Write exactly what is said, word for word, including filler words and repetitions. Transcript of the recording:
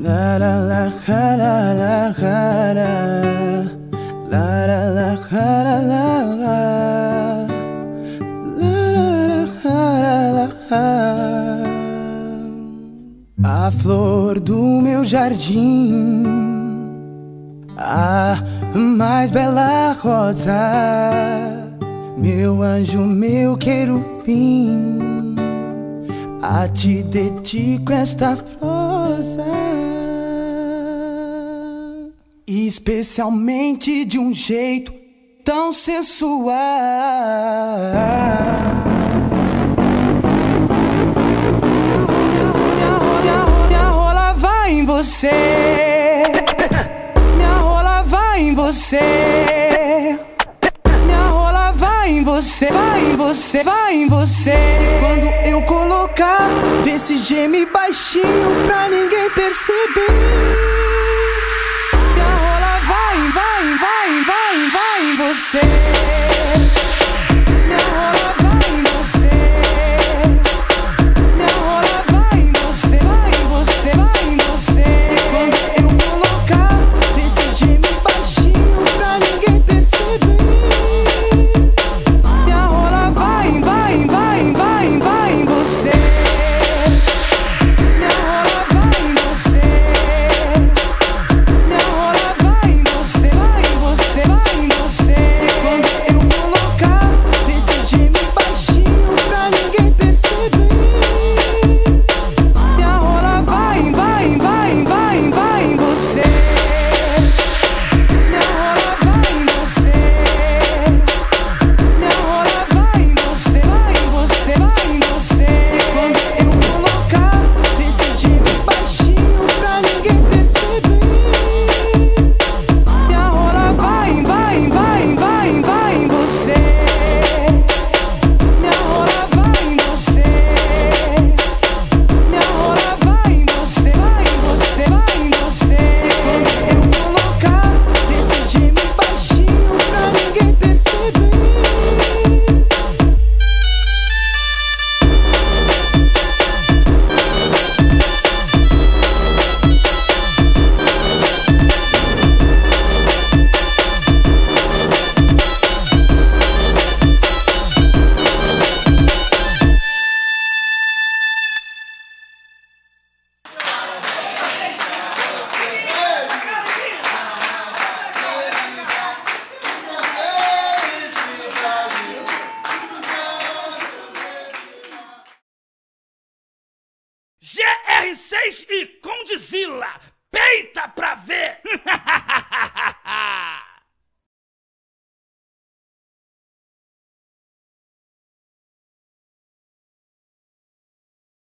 La la la la la la la la la la la la la. A flor do meu jardim, a mais bela rosa, meu anjo, meu querubim, a ti dedico esta prosa, especialmente de um jeito tão sensual. Minha rola vai em você, minha rola vai em você, minha rola vai em você, vai em você, vai em você. Quando eu colocar, vê se geme baixinho pra ninguém perceber. Minha rola vai, vai, vai, vai, vai em você. Minha rola vai em você. Minha rola vai em você, vai em você, vai em você. Quando eu colocar, vê se geme baixinho pra ninguém perceber. Minha rola vai, vai, vai, vai, vai em você. Minha rola vai em você. Minha rola vai em você, vai em você, vai em você. Quando eu colocar, vê se geme baixinho pra ninguém perceber. Minha rola vai, vai, vai, vai, vai em você. Minha rola vai em você. Minha rola vai em você, vai em você, vai em você. Quando eu colocar, vê se geme baixinho pra ninguém perceber. Minha rola vai, vai, vai, vai, vai em você. Minha rola vai em você. Minha rola vai em você, vai em você, vai em você. Quando eu colocar, vê se geme baixinho pra ninguém perceber. G R seis e Condzilla, peita pra ver!